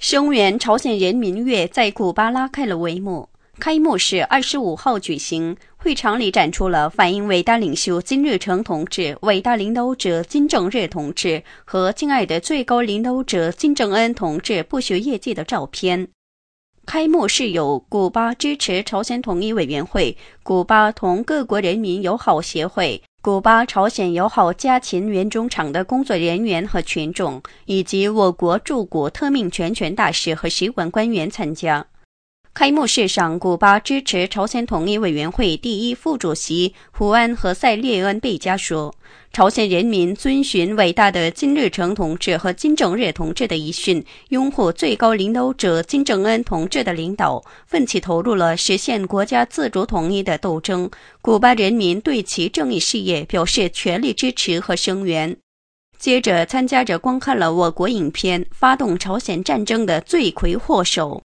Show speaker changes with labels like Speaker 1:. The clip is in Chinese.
Speaker 1: 声援朝鲜人民月在古巴拉开了帷幕，开幕式25号举行，会场里展出了反映伟大领袖金日成同志、伟大领导者金正日同志和敬爱的最高领导者金正恩同志不朽业绩的照片。开幕式由古巴支持朝鲜统一委员会、古巴同各国人民友好协会、古巴朝鲜友好家禽原种场的工作人员和群众，以及我国驻古特命全权大使和使馆官员参加。开幕式上，古巴支持朝鲜统一委员会第一副主席胡安和塞列恩贝加说，朝鲜人民遵循伟大的金日成同志和金正日同志的遗训，拥护最高领导者金正恩同志的领导，奋起投入了实现国家自主统一的斗争。古巴人民对其正义事业表示全力支持和声援。接着，参加者观看了我国影片《发动朝鲜战争的罪魁祸首》。